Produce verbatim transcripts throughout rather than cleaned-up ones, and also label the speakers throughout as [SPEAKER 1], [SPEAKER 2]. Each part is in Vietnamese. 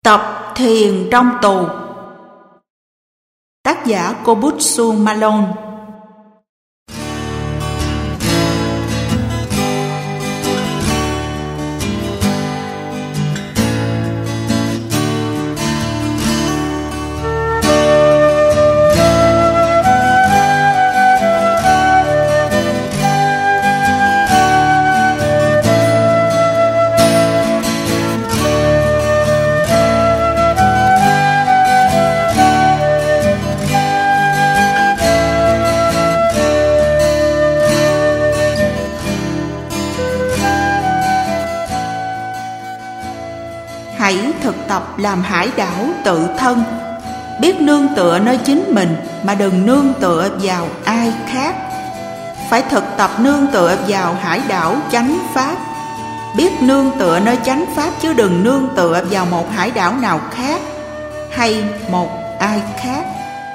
[SPEAKER 1] Tập thiền trong tù. Tác giả Kobutsu Malone. Hãy thực tập làm hải đảo tự thân, biết nương tựa nơi chính mình mà đừng nương tựa vào ai khác. Phải thực tập nương tựa vào hải đảo chánh pháp, biết nương tựa nơi chánh pháp chứ đừng nương tựa vào một hải đảo nào khác hay một ai khác.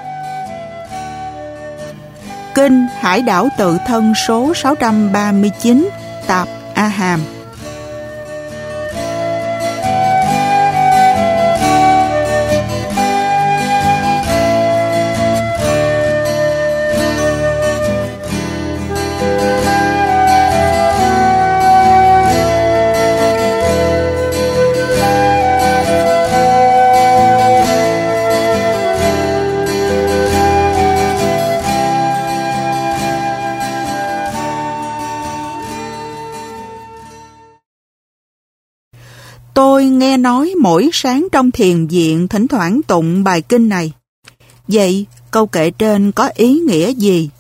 [SPEAKER 1] Kinh Hải đảo tự thân số sáu trăm ba mươi chín, Tạp A Hàm. Tôi nghe nói mỗi sáng trong thiền viện thỉnh thoảng tụng bài kinh này. Vậy câu kệ trên có ý nghĩa gì?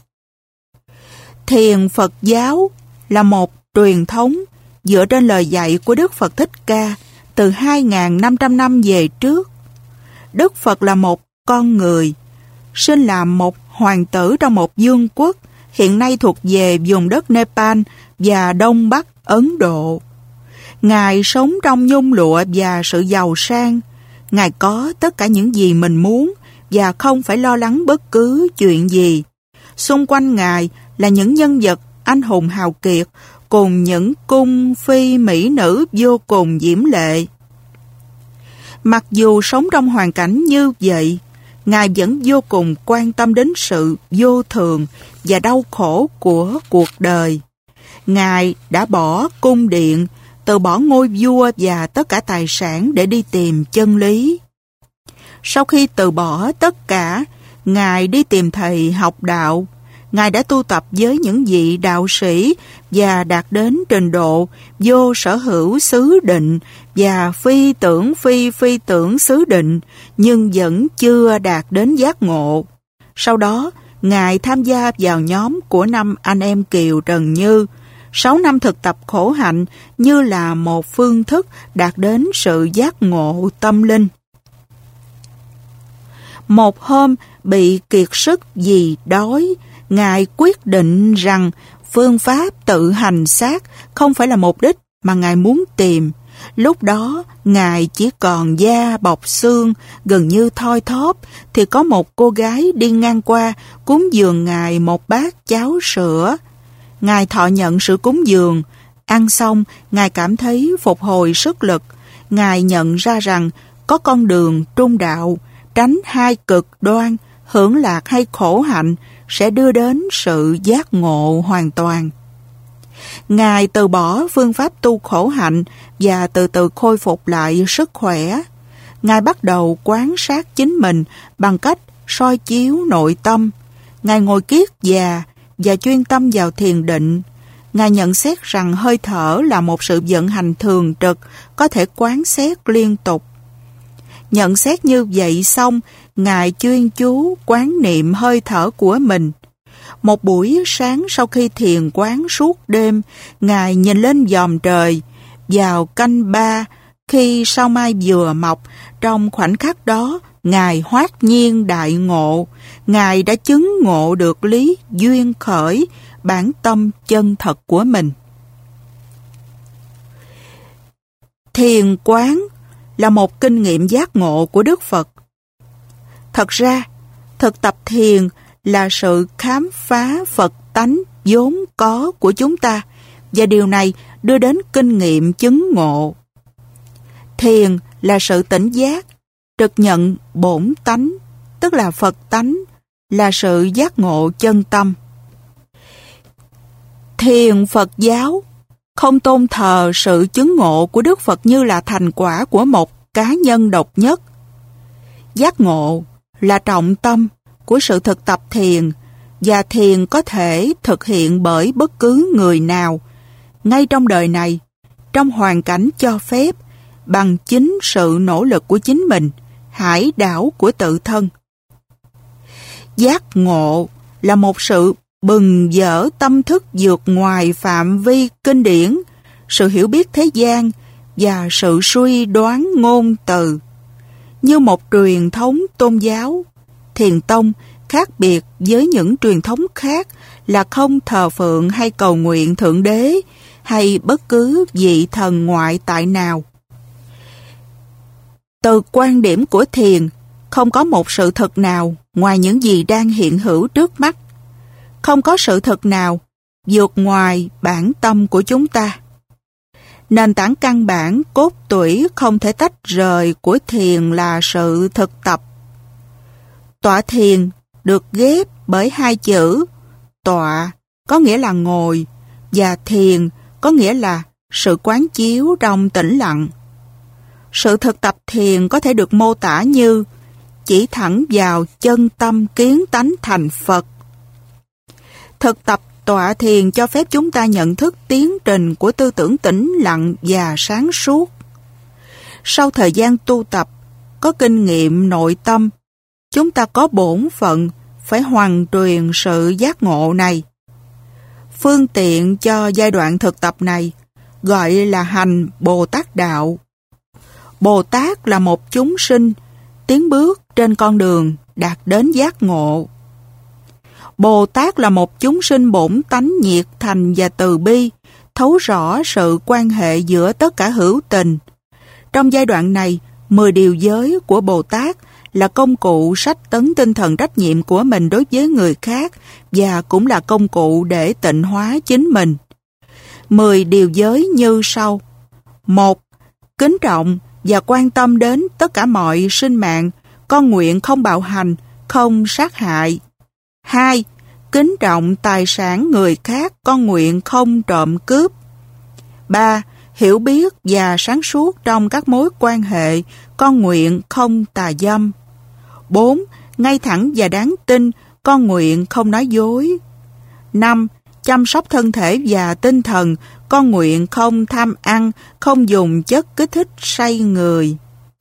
[SPEAKER 1] Thiền Phật giáo là một truyền thống dựa trên lời dạy của Đức Phật Thích Ca từ hai nghìn năm trăm năm về trước. Đức Phật là một con người, sinh làm một hoàng tử trong một vương quốc hiện nay thuộc về vùng đất Nepal và Đông Bắc Ấn Độ. Ngài sống trong nhung lụa và sự giàu sang. Ngài có tất cả những gì mình muốn và không phải lo lắng bất cứ chuyện gì. Xung quanh Ngài là những nhân vật anh hùng hào kiệt cùng những cung phi mỹ nữ vô cùng diễm lệ. Mặc dù sống trong hoàn cảnh như vậy, Ngài vẫn vô cùng quan tâm đến sự vô thường và đau khổ của cuộc đời. Ngài đã bỏ cung điện, từ bỏ ngôi vua và tất cả tài sản để đi tìm chân lý. Sau khi từ bỏ tất cả, Ngài đi tìm thầy học đạo. Ngài đã tu tập với những vị đạo sĩ và đạt đến trình độ vô sở hữu xứ định và phi tưởng phi phi tưởng xứ định, nhưng vẫn chưa đạt đến giác ngộ. Sau đó, Ngài tham gia vào nhóm của năm anh em Kiều Trần Như. Sáu năm thực tập khổ hạnh như là một phương thức đạt đến sự giác ngộ tâm linh. Một hôm bị kiệt sức vì đói, Ngài quyết định rằng phương pháp tự hành xác không phải là mục đích mà Ngài muốn tìm. Lúc đó, Ngài chỉ còn da bọc xương, gần như thoi thóp, thì có một cô gái đi ngang qua cúng dường Ngài một bát cháo sữa. Ngài thọ nhận sự cúng dường. Ăn xong, Ngài cảm thấy phục hồi sức lực. Ngài nhận ra rằng có con đường trung đạo, tránh hai cực đoan, hưởng lạc hay khổ hạnh, sẽ đưa đến sự giác ngộ hoàn toàn. Ngài từ bỏ phương pháp tu khổ hạnh và từ từ khôi phục lại sức khỏe. Ngài bắt đầu quan sát chính mình bằng cách soi chiếu nội tâm. Ngài ngồi kiết già và chuyên tâm vào thiền định. Ngài nhận xét rằng hơi thở là một sự vận hành thường trực, có thể quán xét liên tục. Nhận xét như vậy xong, Ngài chuyên chú quán niệm hơi thở của mình. Một buổi sáng sau khi thiền quán suốt đêm, Ngài nhìn lên vòm trời. Vào canh ba, khi sao mai vừa mọc, trong khoảnh khắc đó, Ngài hoát nhiên đại ngộ. Ngài đã chứng ngộ được lý duyên khởi, bản tâm chân thật của mình. Thiền quán là một kinh nghiệm giác ngộ của Đức Phật. Thật ra, thực tập thiền là sự khám phá Phật tánh vốn có của chúng ta, và điều này đưa đến kinh nghiệm chứng ngộ. Thiền là sự tỉnh giác, trực nhận bổn tánh, tức là Phật tánh, là sự giác ngộ chân tâm. Thiền Phật giáo không tôn thờ sự chứng ngộ của Đức Phật như là thành quả của một cá nhân độc nhất. Giác ngộ là trọng tâm của sự thực tập thiền, và thiền có thể thực hiện bởi bất cứ người nào, ngay trong đời này, trong hoàn cảnh cho phép, bằng chính sự nỗ lực của chính mình, hải đảo của tự thân. Giác ngộ là một sự bừng dở tâm thức vượt ngoài phạm vi kinh điển, sự hiểu biết thế gian và sự suy đoán ngôn từ. Như một truyền thống tôn giáo, Thiền tông khác biệt với những truyền thống khác là không thờ phượng hay cầu nguyện Thượng Đế hay bất cứ vị thần ngoại tại nào. Từ quan điểm của thiền, không có một sự thật nào ngoài những gì đang hiện hữu trước mắt. Không có sự thật nào vượt ngoài bản tâm của chúng ta. Nền tảng căn bản cốt tủy không thể tách rời của thiền là sự thực tập. Tọa thiền được ghép bởi hai chữ tọa có nghĩa là ngồi và thiền có nghĩa là sự quán chiếu trong tĩnh lặng. Sự thực tập thiền có thể được mô tả như chỉ thẳng vào chân tâm kiến tánh thành Phật. Thực tập tọa thiền cho phép chúng ta nhận thức tiến trình của tư tưởng tĩnh lặng và sáng suốt. Sau thời gian tu tập, có kinh nghiệm nội tâm, chúng ta có bổn phận phải hoàn truyền sự giác ngộ này. Phương tiện cho giai đoạn thực tập này gọi là hành Bồ Tát Đạo. Bồ Tát là một chúng sinh tiến bước trên con đường đạt đến giác ngộ. Bồ Tát là một chúng sinh bổn tánh nhiệt thành và từ bi, thấu rõ sự quan hệ giữa tất cả hữu tình. Trong giai đoạn này, mười điều giới của Bồ Tát là công cụ sách tấn tinh thần trách nhiệm của mình đối với người khác và cũng là công cụ để tịnh hóa chính mình. Mười điều giới như sau. Một. Kính trọng và quan tâm đến tất cả mọi sinh mạng, con nguyện không bạo hành, không sát hại. Hai. Kính trọng tài sản người khác, con nguyện không trộm cướp. Ba. Hiểu biết và sáng suốt trong các mối quan hệ, con nguyện không tà dâm. Bốn. Ngay thẳng và đáng tin, con nguyện không nói dối. Năm. Chăm sóc thân thể và tinh thần, con nguyện không tham ăn, không dùng chất kích thích say người.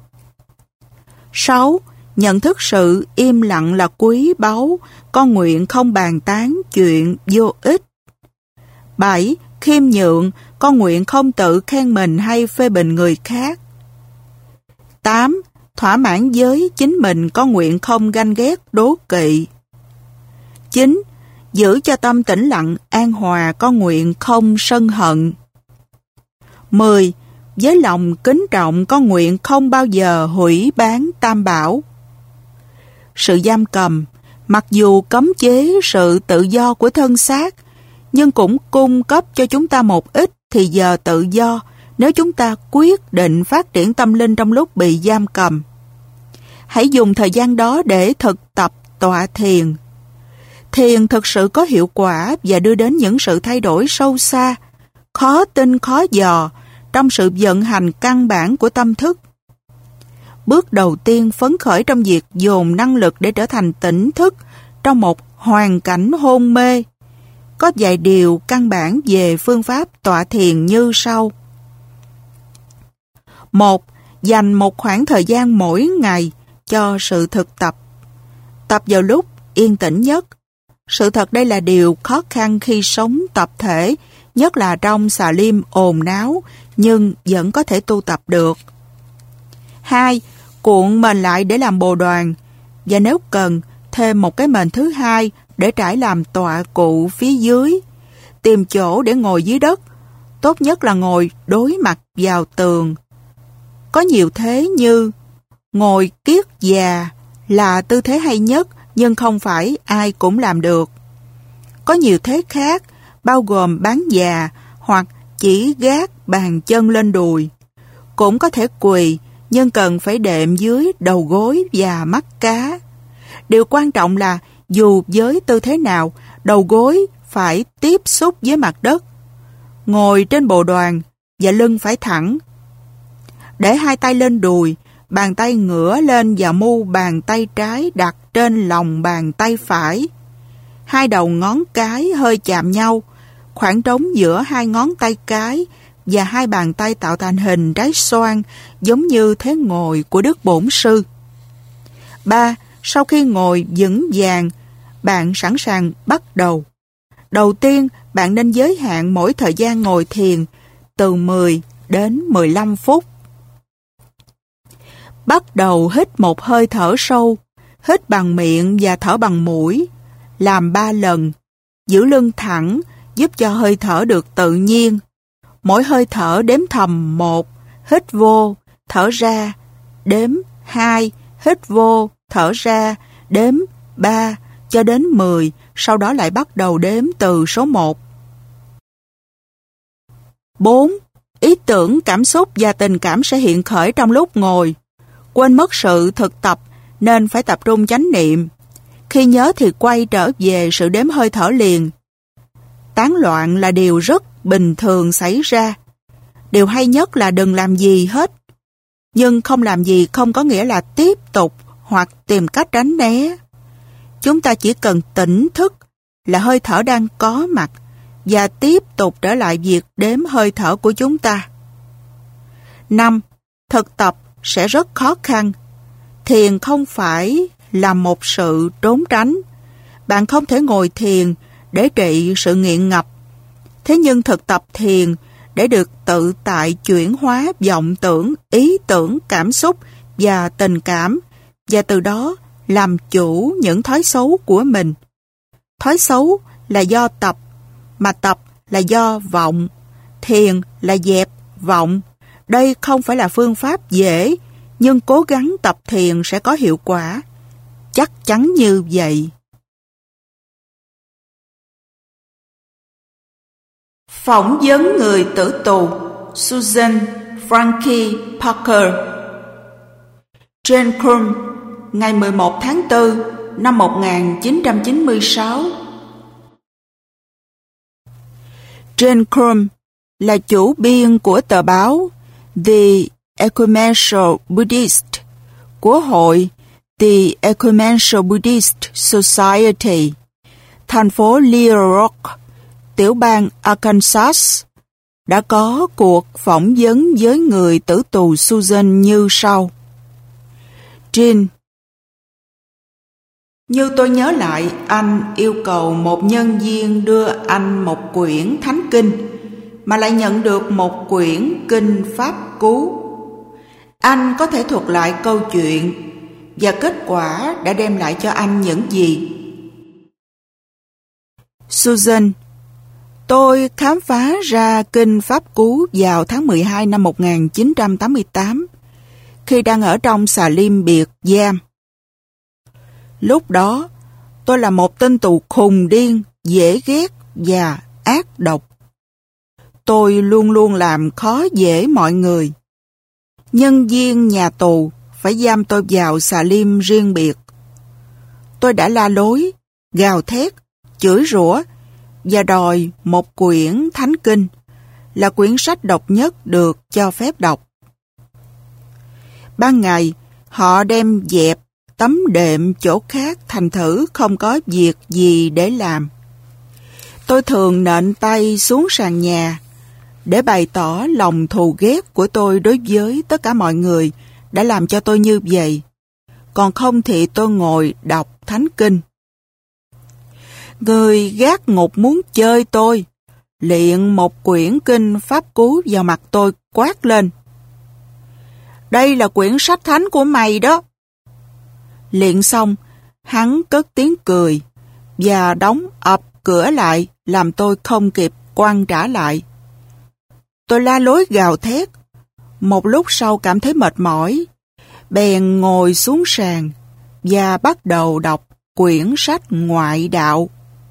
[SPEAKER 1] Sáu. Nhận thức sự im lặng là quý báu, con nguyện không bàn tán chuyện vô ích. Bảy. Khiêm nhượng, con nguyện không tự khen mình hay phê bình người khác. Tám. Thỏa mãn với chính mình, con nguyện không ganh ghét đố kỵ. Chín. Giữ cho tâm tĩnh lặng, an hòa, con nguyện không sân hận. Mười. Với lòng kính trọng, con nguyện không bao giờ hủy bán tam bảo. Sự giam cầm, mặc dù cấm chế sự tự do của thân xác, nhưng cũng cung cấp cho chúng ta một ít thì giờ tự do nếu chúng ta quyết định phát triển tâm linh trong lúc bị giam cầm. Hãy dùng thời gian đó để thực tập tọa thiền. Thiền thực sự có hiệu quả và đưa đến những sự thay đổi sâu xa, khó tin khó dò trong sự vận hành căn bản của tâm thức. Bước đầu tiên phấn khởi trong việc dồn năng lực để trở thành tỉnh thức trong một hoàn cảnh hôn mê. Có vài điều căn bản về phương pháp tọa thiền như sau. Một. Dành một khoảng thời gian mỗi ngày cho sự thực tập. Tập vào lúc yên tĩnh nhất. Sự thật đây là điều khó khăn khi sống tập thể, nhất là trong xà lim ồn náo, nhưng vẫn có thể tu tập được. Hai. Cuộn mền lại để làm bồ đoàn, và nếu cần, thêm một cái mền thứ hai để trải làm tọa cụ phía dưới. Tìm chỗ để ngồi dưới đất, tốt nhất là ngồi đối mặt vào tường. Có nhiều thế như ngồi kiết già là tư thế hay nhất, nhưng không phải ai cũng làm được. Có nhiều thế khác, bao gồm bán già hoặc chỉ gác bàn chân lên đùi. Cũng có thể quỳ nhưng cần phải đệm dưới đầu gối và mắt cá. Điều quan trọng là dù với tư thế nào, đầu gối phải tiếp xúc với mặt đất. Ngồi trên bồ đoàn và lưng phải thẳng. Để hai tay lên đùi, bàn tay ngửa lên và mu bàn tay trái đặt trên lòng bàn tay phải. Hai đầu ngón cái hơi chạm nhau, khoảng trống giữa hai ngón tay cái và hai bàn tay tạo thành hình trái xoan giống như thế ngồi của Đức Bổn Sư. ba. Sau khi ngồi vững vàng, bạn sẵn sàng bắt đầu. Đầu tiên, bạn nên giới hạn mỗi thời gian ngồi thiền từ mười đến mười lăm phút. Bắt đầu hít một hơi thở sâu, hít bằng miệng và thở bằng mũi, làm ba lần. Giữ lưng thẳng, giúp cho hơi thở được tự nhiên. Mỗi hơi thở đếm thầm một, hít vô, thở ra, đếm hai, hít vô, thở ra, đếm ba, cho đến mười, sau đó lại bắt đầu đếm từ số một. bốn. Ý tưởng, cảm xúc và tình cảm sẽ hiện khởi trong lúc ngồi. Quên mất sự thực tập nên phải tập trung chánh niệm. Khi nhớ thì quay trở về sự đếm hơi thở liền. Tán loạn là điều rất bình thường xảy ra. Điều hay nhất là đừng làm gì hết. Nhưng không làm gì không có nghĩa là tiếp tục hoặc tìm cách tránh né. Chúng ta chỉ cần tỉnh thức là hơi thở đang có mặt và tiếp tục trở lại việc đếm hơi thở của chúng ta. năm. Thực tập sẽ rất khó khăn. Thiền không phải là một sự trốn tránh. Bạn không thể ngồi thiền để trị sự nghiện ngập. Thế nhưng thực tập thiền để được tự tại chuyển hóa vọng tưởng, ý tưởng, cảm xúc và tình cảm, và từ đó làm chủ những thói xấu của mình. Thói xấu là do tập, mà tập là do vọng. Thiền là dẹp vọng. Đây không phải là phương pháp dễ, nhưng cố gắng tập thiền sẽ có hiệu quả. Chắc chắn như vậy. Phỏng vấn người tử tù Susan Frankie Parker. Jane Crum, ngày mười một tháng tư năm một nghìn chín trăm chín mươi sáu. Jane Crum là chủ biên của tờ báo The Ecumenical Buddhist của hội The Ecumenical Buddhist Society, thành phố Little Rock, tiểu bang Arkansas, đã có cuộc phỏng vấn với người tử tù Susan như sau. Jane: Như tôi nhớ lại, anh yêu cầu một nhân viên đưa anh một quyển thánh kinh, mà lại nhận được một quyển kinh pháp cú. Anh có thể thuật lại câu chuyện và kết quả đã đem lại cho anh những gì? Susan: Tôi khám phá ra kinh pháp cú vào tháng mười hai năm một nghìn chín trăm tám mươi tám, khi đang ở trong xà lim biệt giam. Lúc đó, tôi là một tên tù khùng điên, dễ ghét và ác độc. Tôi luôn luôn làm khó dễ mọi người. Nhân viên nhà tù phải giam tôi vào xà lim riêng biệt. Tôi đã la lối, gào thét, chửi rủa và đòi một quyển thánh kinh, là quyển sách độc nhất được cho phép đọc. Ban ngày, họ đem dẹp tấm đệm chỗ khác, thành thử không có việc gì để làm. Tôi thường nện tay xuống sàn nhà để bày tỏ lòng thù ghét của tôi đối với tất cả mọi người đã làm cho tôi như vậy. Còn không thì tôi ngồi đọc thánh kinh. Người gác ngục muốn chơi tôi, liệng một quyển kinh pháp cú vào mặt tôi, quát lên: Đây là quyển sách thánh của mày đó. Liệng xong, hắn cất tiếng cười và đóng ập cửa lại, làm tôi không kịp quăng trả lại. Tôi la lối gào thét. Một lúc sau cảm thấy mệt mỏi, bèn ngồi xuống sàn và bắt đầu đọc quyển sách ngoại đạo.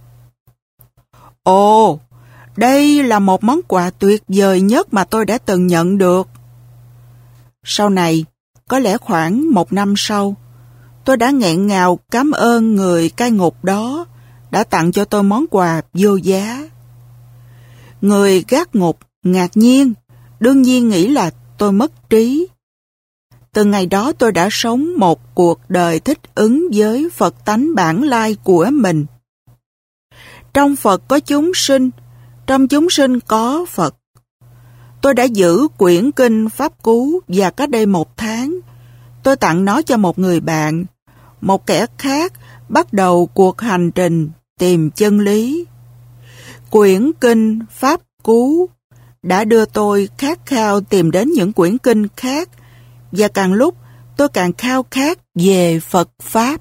[SPEAKER 1] Ồ, đây là một món quà tuyệt vời nhất mà tôi đã từng nhận được. Sau này, Có lẽ khoảng một năm sau, tôi đã nghẹn ngào cảm ơn người cai ngục đó đã tặng cho tôi món quà vô giá. Người gác ngục ngạc nhiên, đương nhiên nghĩ là tôi mất trí. Từ ngày đó tôi đã sống một cuộc đời thích ứng với Phật tánh bản lai của mình. Trong Phật có chúng sinh, trong chúng sinh có Phật. Tôi đã giữ quyển kinh Pháp Cú và cách đây một tháng, tôi tặng nó cho một người bạn, một kẻ khác bắt đầu cuộc hành trình tìm chân lý. Quyển kinh Pháp Cú đã đưa tôi khát khao tìm đến những quyển kinh khác, và càng lúc tôi càng khao khát về Phật Pháp.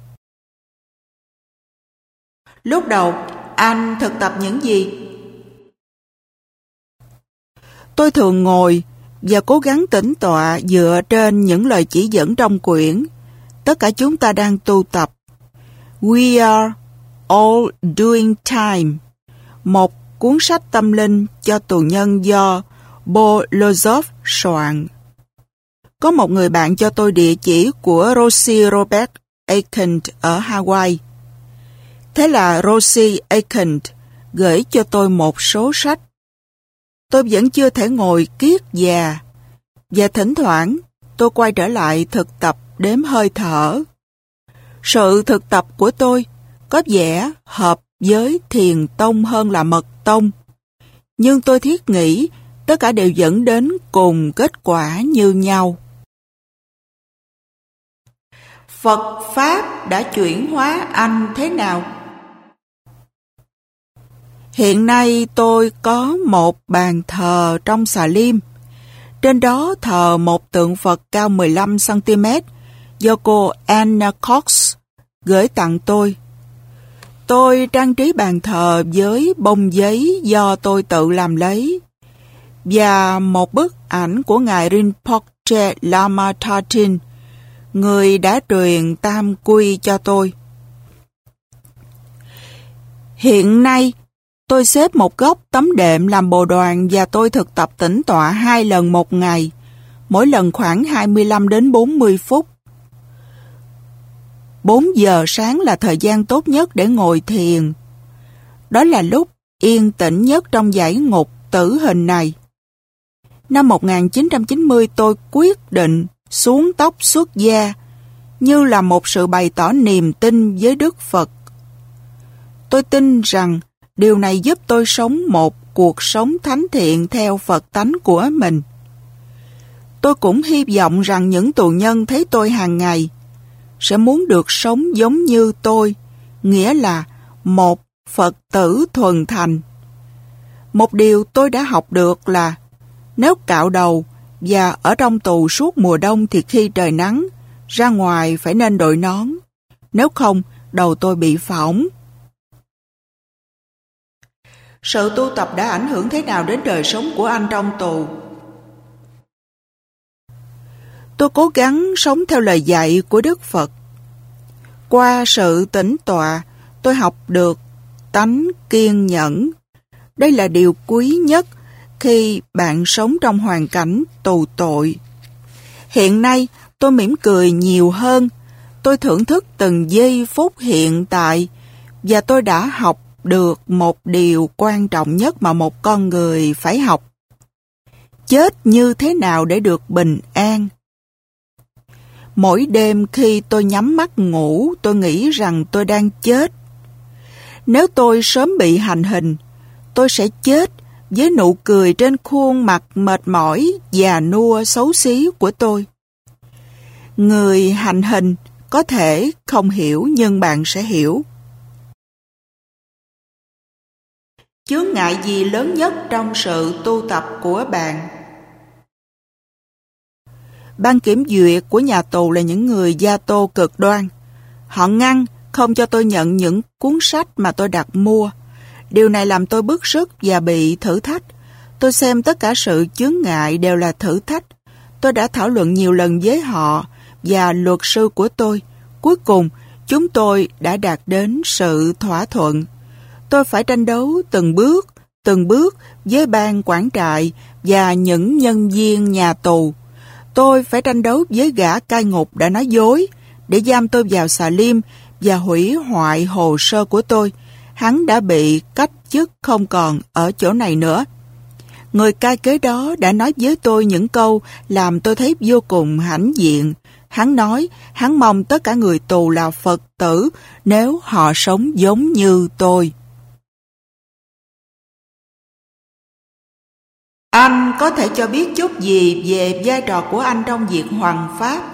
[SPEAKER 1] Lúc đầu, anh thực tập những gì? Tôi thường ngồi và cố gắng tĩnh tọa dựa trên những lời chỉ dẫn trong quyển. Tất cả chúng ta đang tu tập. We are all doing time, một cuốn sách tâm linh cho tù nhân do Bolozov soạn. Có một người bạn cho tôi địa chỉ của Rosie Robert Aikent ở Hawaii. Thế là Rosie Aikent gửi cho tôi một số sách. Tôi vẫn chưa thể ngồi kiết già, và thỉnh thoảng tôi quay trở lại thực tập đếm hơi thở. Sự thực tập của tôi có vẻ hợp với thiền tông hơn là mật tông, nhưng tôi thiết nghĩ tất cả đều dẫn đến cùng kết quả như nhau. Phật Pháp đã chuyển hóa anh thế nào? Hiện nay tôi có một bàn thờ trong xà lim. Trên đó thờ một tượng Phật cao mười lăm xăng ti mét do cô Anna Cox gửi tặng tôi. Tôi trang trí bàn thờ với bông giấy do tôi tự làm lấy, và một bức ảnh của Ngài Rinpoche Lama Thatin, người đã truyền tam quy cho tôi. Hiện nay, tôi xếp một góc tấm đệm làm bồ đoàn và tôi thực tập tĩnh tọa hai lần một ngày, mỗi lần khoảng hai mươi lăm đến bốn mươi phút. bốn giờ sáng là thời gian tốt nhất để ngồi thiền. Đó là lúc yên tĩnh nhất trong dãy ngục tử hình này. Năm một nghìn chín trăm chín mươi tôi quyết định xuống tóc xuất gia như là một sự bày tỏ niềm tin với Đức Phật. Tôi tin rằng điều này giúp tôi sống một cuộc sống thánh thiện theo Phật tánh của mình. Tôi cũng hy vọng rằng những tù nhân thấy tôi hàng ngày sẽ muốn được sống giống như tôi, nghĩa là một Phật tử thuần thành. Một điều tôi đã học được là nếu cạo đầu và ở trong tù suốt mùa đông thì khi trời nắng, ra ngoài phải nên đội nón. Nếu không, đầu tôi bị phỏng. Sự tu tập đã ảnh hưởng thế nào đến đời sống của anh trong tù? Tôi cố gắng sống theo lời dạy của Đức Phật. Qua sự tĩnh tọa, tôi học được tánh kiên nhẫn. Đây là điều quý nhất khi bạn sống trong hoàn cảnh tù tội. Hiện nay, tôi mỉm cười nhiều hơn. Tôi thưởng thức từng giây phút hiện tại, và tôi đã học được một điều quan trọng nhất mà một con người phải học. Chết như thế nào để được bình an? Mỗi đêm khi tôi nhắm mắt ngủ, tôi nghĩ rằng tôi đang chết. Nếu tôi sớm bị hành hình, tôi sẽ chết với nụ cười trên khuôn mặt mệt mỏi, già nua, xấu xí của tôi. Người hành hình có thể không hiểu, nhưng bạn sẽ hiểu. Chướng ngại gì lớn nhất trong sự tu tập của bạn? Ban kiểm duyệt của nhà tù là những người gia tô cực đoan. Họ ngăn không cho tôi nhận những cuốn sách mà tôi đặt mua. Điều này làm tôi bức xúc và bị thử thách. Tôi xem tất cả sự chướng ngại đều là thử thách. Tôi đã thảo luận nhiều lần với họ và luật sư của tôi. Cuối cùng, chúng tôi đã đạt đến sự thỏa thuận. Tôi phải tranh đấu từng bước, từng bước với ban quản trại và những nhân viên nhà tù. tôi phải tranh đấu với gã cai ngục đã nói dối để giam tôi vào xà lim và hủy hoại hồ sơ của tôi. Hắn đã bị cách chức không còn ở chỗ này nữa. Người cai kế đó đã nói với tôi những câu làm tôi thấy vô cùng hãnh diện. Hắn nói hắn mong tất cả người tù là Phật tử nếu họ sống giống như tôi. Anh có thể cho biết chút gì về vai trò của anh trong việc hoằng pháp?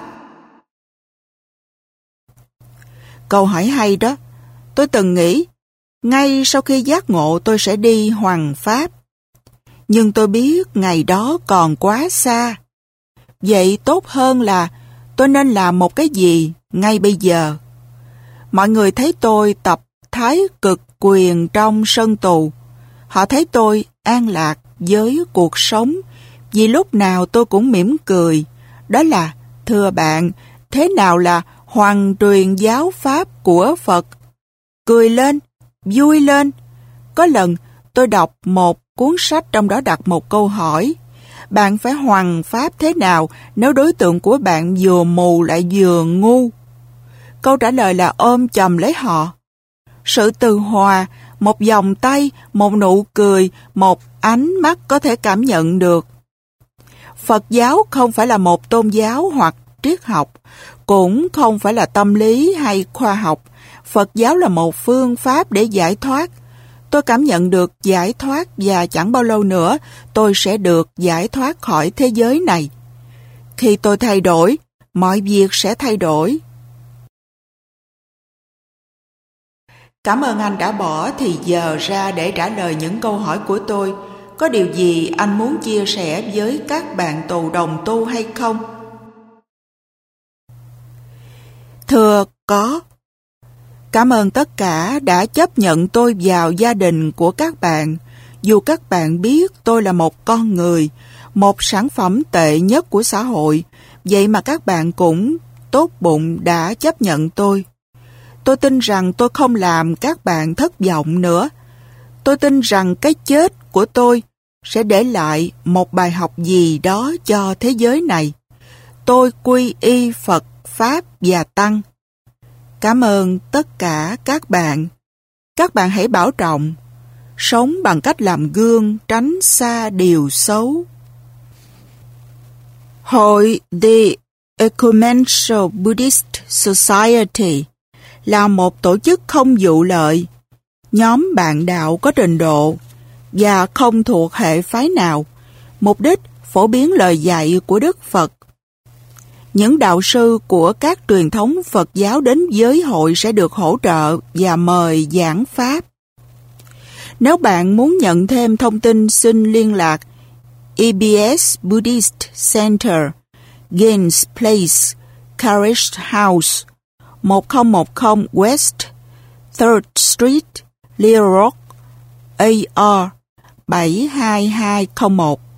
[SPEAKER 1] Câu hỏi hay đó. Tôi từng nghĩ ngay sau khi giác ngộ tôi sẽ đi hoằng pháp. Nhưng tôi biết ngày đó còn quá xa. Vậy tốt hơn là tôi nên làm một cái gì ngay bây giờ. Mọi người thấy tôi tập thái cực quyền trong sân tù. Họ thấy tôi an lạc với cuộc sống vì lúc nào tôi cũng mỉm cười. Đó là, thưa bạn, thế nào là hoằng truyền giáo pháp của Phật? Cười lên, vui lên. Có lần tôi đọc một cuốn sách trong đó đặt một câu hỏi. Bạn phải hoằng pháp thế nào nếu đối tượng của bạn vừa mù lại vừa ngu? Câu trả lời là ôm chầm lấy họ. Sự từ hòa, một vòng tay, một nụ cười, một ánh mắt có thể cảm nhận được. Phật giáo không phải là một tôn giáo hoặc triết học, cũng không phải là tâm lý hay khoa học. Phật giáo là một phương pháp để giải thoát. Tôi cảm nhận được giải thoát và chẳng bao lâu nữa tôi sẽ được giải thoát khỏi thế giới này. Khi tôi thay đổi, mọi việc sẽ thay đổi. Cảm ơn anh đã bỏ thì giờ ra để trả lời những câu hỏi của tôi. Có điều gì anh muốn chia sẻ với các bạn tù đồng tu hay không? Thưa, có. Cảm ơn tất cả đã chấp nhận tôi vào gia đình của các bạn. Dù các bạn biết tôi là một con người, một sản phẩm tệ nhất của xã hội, vậy mà các bạn cũng tốt bụng đã chấp nhận tôi. Tôi tin rằng tôi không làm các bạn thất vọng nữa. Tôi tin rằng cái chết của tôi sẽ để lại một bài học gì đó cho thế giới này. Tôi quy y Phật, Pháp và Tăng. Cảm ơn tất cả các bạn. Các bạn hãy bảo trọng, sống bằng cách làm gương, tránh xa điều xấu. Hội The Ecumenical Buddhist Society là một tổ chức không vụ lợi, nhóm bạn đạo có trình độ và không thuộc hệ phái nào, mục đích phổ biến lời dạy của Đức Phật. Những đạo sư của các truyền thống Phật giáo đến với hội sẽ được hỗ trợ và mời giảng pháp. Nếu bạn muốn nhận thêm thông tin, xin liên lạc E B S Buddhist Center, Gaines Place, Carriage House, một không một không West third Street, Little Rock, A R bảy hai hai không một.